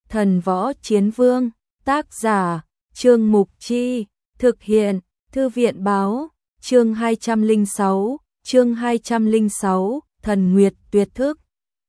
Thần Võ Chiến Vương, tác giả, Trương Mục Chi, thực hiện, Thư viện báo, chương 206, Thần Nguyệt Tuyệt Thức.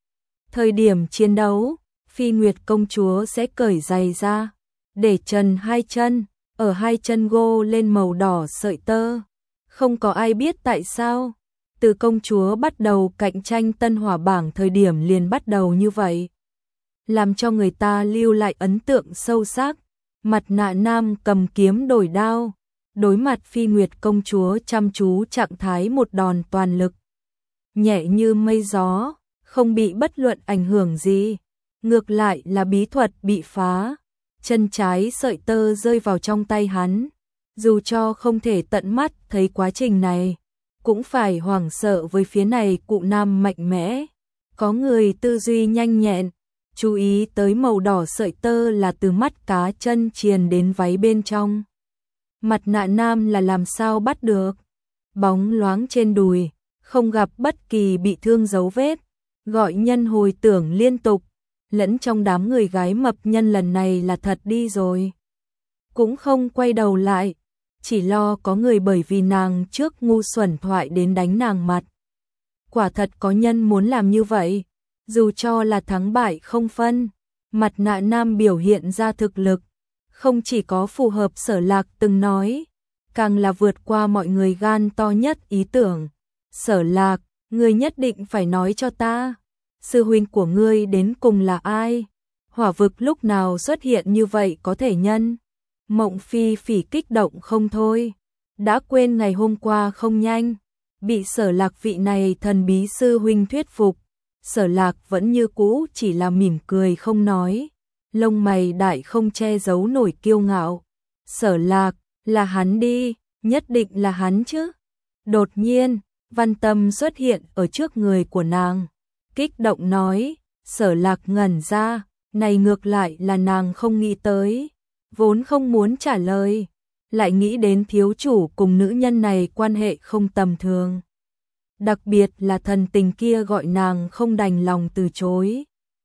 Thời điểm chiến đấu, Phi Nguyệt công chúa sẽ cởi giày ra, để trần hai chân, ở hai chân gô lên màu đỏ sợi tơ. Không có ai biết tại sao, từ công chúa bắt đầu cạnh tranh Tân Hỏa bảng thời điểm liền bắt đầu như vậy. Làm cho người ta lưu lại ấn tượng sâu sắc. Mặt nạ nam cầm kiếm đổi đao, đối mặt Phi Nguyệt công chúa chăm chú trạng thái một đòn toàn lực. Nhẹ như mây gió, không bị bất luận ảnh hưởng gì, ngược lại là bí thuật bị phá. Chân trái sợi tơ rơi vào trong tay hắn, dù cho không thể tận mắt thấy quá trình này, cũng phải hoảng sợ với phía này cụ nam mạnh mẽ. Có người tư duy nhanh nhẹn, chú ý tới màu đỏ sợi tơ là từ mắt cá chân triền đến váy bên trong. Mặt nạ nam là làm sao bắt được? Bóng loáng trên đùi, không gặp bất kỳ bị thương dấu vết, gọi nhân hồi tưởng liên tục, lẫn trong đám người gái mập nhân lần này là thật đi rồi. Cũng không quay đầu lại, chỉ lo có người bởi vì nàng trước ngu xuẩn thoại đến đánh nàng mặt. Quả thật có nhân muốn làm như vậy, dù cho là thắng bại không phân, mặt nạ nam biểu hiện ra thực lực, không chỉ có phù hợp Sở Lạc từng nói, càng là vượt qua mọi người gan to nhất ý tưởng. Sở Lạc, ngươi nhất định phải nói cho ta, sư huynh của ngươi đến cùng là ai? Hỏa vực lúc nào xuất hiện như vậy có thể nhân? Mộng Phi Phỉ kích động không thôi, đã quên ngày hôm qua không nhanh, bị Sở Lạc vị này thần bí sư huynh thuyết phục. Sở Lạc vẫn như cũ chỉ là mỉm cười không nói, lông mày đại không che giấu nổi kiêu ngạo. Sở Lạc, là hắn đi, nhất định là hắn chứ. Đột nhiên, Văn Tâm xuất hiện ở trước người của nàng, kích động nói. Sở Lạc ngẩn ra, này ngược lại là nàng không nghĩ tới, vốn không muốn trả lời, lại nghĩ đến thiếu chủ cùng nữ nhân này quan hệ không tầm thường. Đặc biệt là thần tình kia gọi nàng không đành lòng từ chối.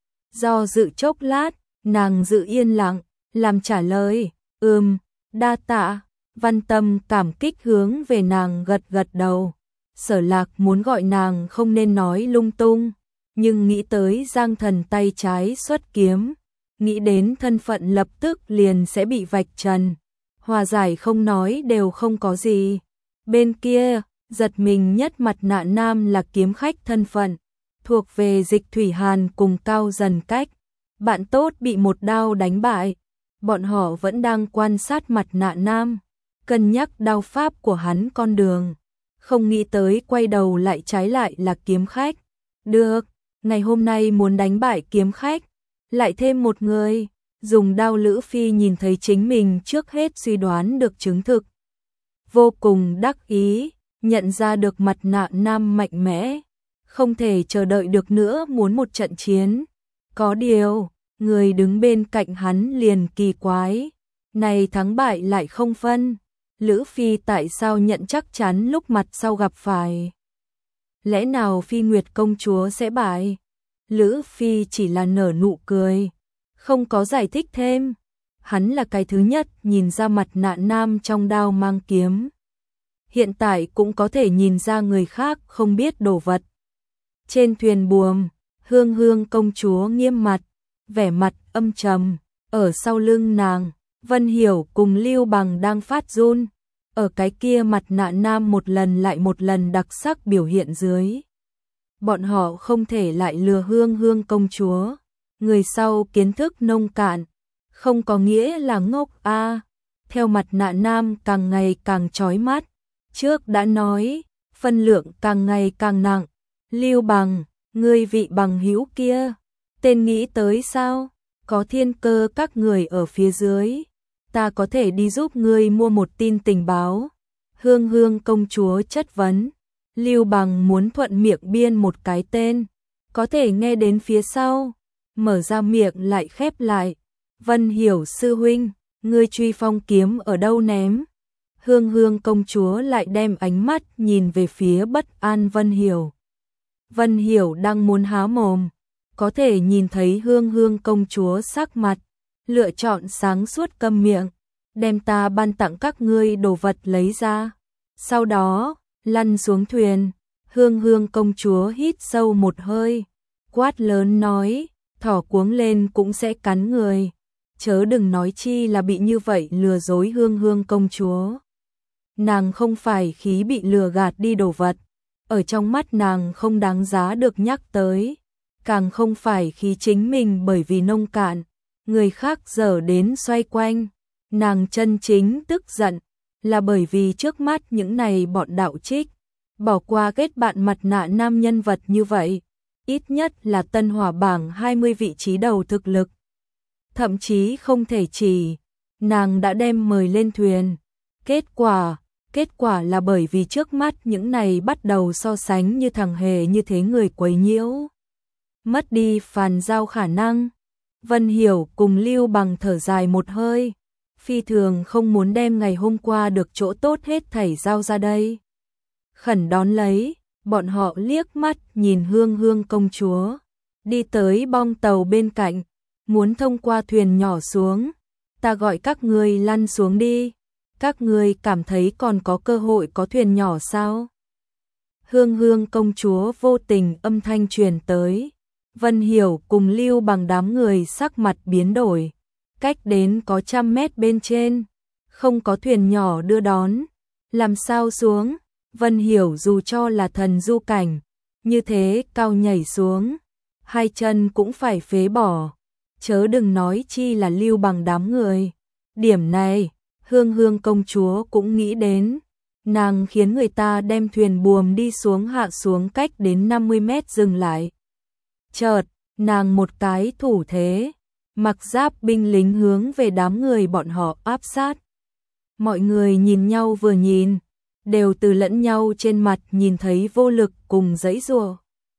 Do dự chốc lát, nàng giữ yên lặng, làm trả lời, đa tạ. Văn Tâm cảm kích hướng về nàng gật gật đầu. Sở Lạc muốn gọi nàng không nên nói lung tung, nhưng nghĩ tới Giang Thần tay trái xuất kiếm, nghĩ đến thân phận lập tức liền sẽ bị vạch trần. Hòa giải không nói đều không có gì. Bên kia, giật mình nhất mặt nạ nam là kiếm khách thân phận, thuộc về Dịch Thủy Hàn cùng Cao Dần Cách. Bạn tốt bị một đao đánh bại, bọn họ vẫn đang quan sát mặt nạ nam, cân nhắc đao pháp của hắn con đường. Không nghĩ tới quay đầu lại trái lại là kiếm khách. Được, ngày hôm nay muốn đánh bại kiếm khách, lại thêm một người. Dùng đao Lữ Phi nhìn thấy chính mình trước hết suy đoán được chứng thực. Vô cùng đắc ý, nhận ra được mặt nạ nam mạnh mẽ, không thể chờ đợi được nữa muốn một trận chiến. Có điều, người đứng bên cạnh hắn liền kỳ quái, này thắng bại lại không phân, Lữ Phi tại sao nhận chắc chắn lúc mặt sau gặp phải? Lẽ nào Phi Nguyệt công chúa sẽ bại? Lữ Phi chỉ là nở nụ cười, không có giải thích thêm. Hắn là cái thứ nhất nhìn ra mặt nạ nam trong đao mang kiếm. Hiện tại cũng có thể nhìn ra người khác không biết đồ vật. Trên thuyền buồm, Hương Hương công chúa nghiêm mặt, vẻ mặt âm trầm, ở sau lưng nàng, Vân Hiểu cùng Lưu Bằng đang phát run. Ở cái kia mặt nạ nam một lần lại một lần đặc sắc biểu hiện dưới. Bọn họ không thể lại lừa Hương Hương công chúa. Người sau kiến thức nông cạn, không có nghĩa là ngốc a. Theo mặt nạ nam càng ngày càng chói mắt. Trước đã nói, phân lượng càng ngày càng nặng. Lưu Bằng, ngươi vị bằng hữu kia, tên nghĩ tới sao? Có thiên cơ các người ở phía dưới, ta có thể đi giúp ngươi mua một tin tình báo. Hương Hương công chúa chất vấn. Lưu Bằng muốn thuận miệng biên một cái tên, có thể nghe đến phía sau, mở ra miệng lại khép lại. Vân Hiểu sư huynh, ngươi truy phong kiếm ở đâu ném? Hương Hương công chúa lại đem ánh mắt nhìn về phía bất an Vân Hiểu. Vân Hiểu đang muốn há mồm, có thể nhìn thấy Hương Hương công chúa sắc mặt, lựa chọn sáng suốt câm miệng, đem ta ban tặng các ngươi đồ vật lấy ra. Sau đó, lăn xuống thuyền, Hương Hương công chúa hít sâu một hơi, quát lớn nói, thỏ cuống lên cũng sẽ cắn người, chớ đừng nói chi là bị như vậy lừa dối Hương Hương công chúa. Nàng không phải khí bị lừa gạt đi đồ vật, ở trong mắt nàng không đáng giá được nhắc tới, càng không phải khí chính mình bởi vì nông cạn, người khác dở đến xoay quanh, nàng chân chính tức giận, là bởi vì trước mắt những này bọn đạo trích, bỏ qua kết bạn mặt nạ nam nhân vật như vậy, ít nhất là tân hỏa bảng 20 vị trí đầu thực lực. Thậm chí không thể chỉ, nàng đã đem mời lên thuyền, kết quả là bởi vì trước mắt những này bắt đầu so sánh như thằng hề như thế người quấy nhiễu. Mất đi phàn giao khả năng, Vân Hiểu cùng Lưu Bằng thở dài một hơi, phi thường không muốn đem ngày hôm qua được chỗ tốt hết thảy giao ra đây. Khẩn đón lấy, bọn họ liếc mắt nhìn Hương Hương công chúa, đi tới bong tàu bên cạnh, muốn thông qua thuyền nhỏ xuống, ta gọi các ngươi lăn xuống đi, các ngươi cảm thấy còn có cơ hội có thuyền nhỏ sao? Hương Hương công chúa vô tình âm thanh truyền tới, Vân Hiểu cùng Lưu Bằng đám người sắc mặt biến đổi, cách đến có 100 mét bên trên, không có thuyền nhỏ đưa đón, làm sao xuống? Vân Hiểu dù cho là thần du cảnh, như thế cao nhảy xuống, hai chân cũng phải phế bỏ, chớ đừng nói chi là Lưu Bằng đám người. Điểm này, Hương Hương công chúa cũng nghĩ đến, nàng khiến người ta đem thuyền buồm đi xuống hạ xuống cách đến 50 mét dừng lại. Chợt, nàng một cái thủ thế, mặc giáp binh lính hướng về đám người bọn họ áp sát. Mọi người nhìn nhau vừa nhìn, đều từ lẫn nhau trên mặt nhìn thấy vô lực cùng giãy giụa.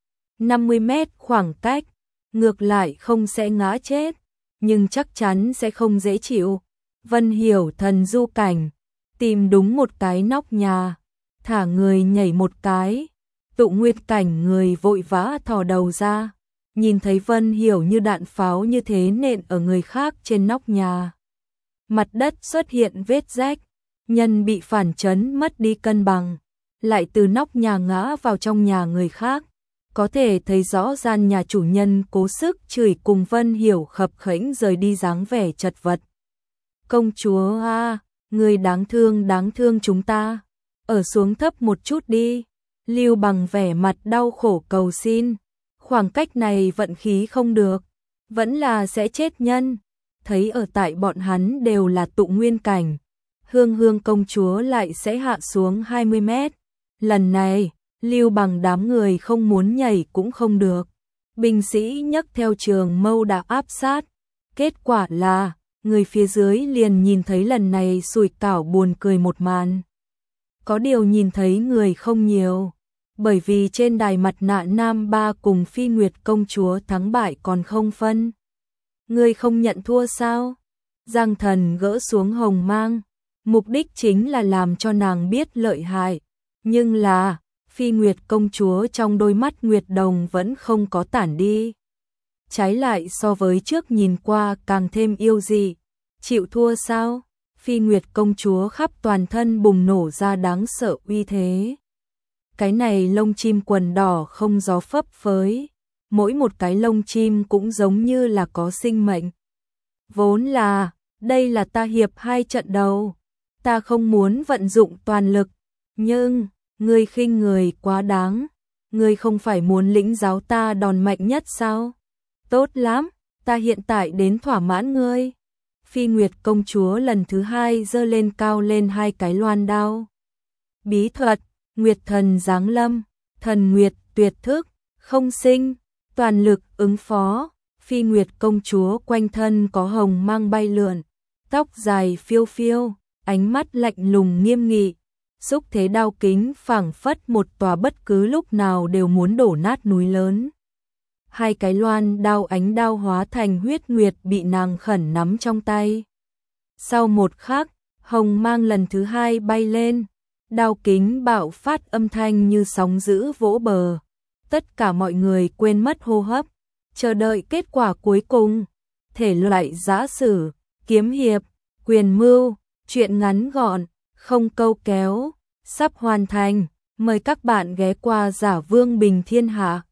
50 mét khoảng cách, ngược lại không sẽ ngã chết, nhưng chắc chắn sẽ không dễ chịu. Vân Hiểu thần du cảnh, tìm đúng một cái nóc nhà, thả người nhảy một cái, Tụ Nguyên cảnh người vội vã thò đầu ra, nhìn thấy Vân Hiểu như đạn pháo như thế nện ở người khác trên nóc nhà. Mặt đất xuất hiện vết rách, nhân bị phản chấn mất đi cân bằng, lại từ nóc nhà ngã vào trong nhà người khác. Có thể thấy rõ gian nhà chủ nhân cố sức chửi cùng Vân Hiểu khập khểnh rời đi dáng vẻ chật vật. Công chúa a, người đáng thương chúng ta, ở xuống thấp một chút đi. Lưu Bằng vẻ mặt đau khổ cầu xin, khoảng cách này vận khí không được, vẫn là sẽ chết nhân. Thấy ở tại bọn hắn đều là tụ nguyên cảnh, Hương Hương công chúa lại sẽ hạ xuống 20 mét. Lần này, Lưu Bằng đám người không muốn nhảy cũng không được. Binh sĩ nhấc theo trường mâu đã áp sát. Kết quả là, người phía dưới liền nhìn thấy lần này sủi cảo buồn cười một màn. Có điều nhìn thấy người không nhiều, bởi vì trên đài mặt nạ nam ba cùng Phi Nguyệt công chúa thắng bại còn không phân. Người không nhận thua sao? Giang Thần gỡ xuống hồng mang, mục đích chính là làm cho nàng biết lợi hại, nhưng là Phi Nguyệt công chúa trong đôi mắt Nguyệt Đồng vẫn không có tản đi. Trái lại so với trước nhìn qua càng thêm yêu dị. Chịu thua sao? Phi Nguyệt công chúa khắp toàn thân bùng nổ ra đáng sợ uy thế. Cái này lông chim quần đỏ không gió phấp phới, mỗi một cái lông chim cũng giống như là có sinh mệnh. Vốn là, đây là ta hiệp 2 trận đầu, ta không muốn vận dụng toàn lực, nhưng ngươi khinh người quá đáng, ngươi không phải muốn lĩnh giáo ta đòn mạnh nhất sao? Tốt lắm, ta hiện tại đến thỏa mãn ngươi. Phi Nguyệt công chúa lần thứ 2 giơ lên cao lên 2 cái loan đao. Bí thuật, Nguyệt thần giáng lâm, thần Nguyệt tuyệt thức, không sinh, toàn lực ứng phó. Phi Nguyệt công chúa quanh thân có hồng mang bay lượn, tóc dài phiêu phiêu, ánh mắt lạnh lùng nghiêm nghị. Xúc thế đao kính phảng phất một tòa bất cứ lúc nào đều muốn đổ nát núi lớn. 2 cái loan đao ánh đao hóa thành huyết nguyệt bị nàng khẩn nắm trong tay. Sau một khắc, hồng mang lần thứ 2 bay lên, đao kính bạo phát âm thanh như sóng dữ vỗ bờ. Tất cả mọi người quên mất hô hấp, chờ đợi kết quả cuối cùng. Thể loại giã sử, kiếm hiệp, quyền mưu, truyện ngắn gọn, không câu kéo, sắp hoàn thành. Mời các bạn ghé qua Giả Vương Bình Thiên Hạ.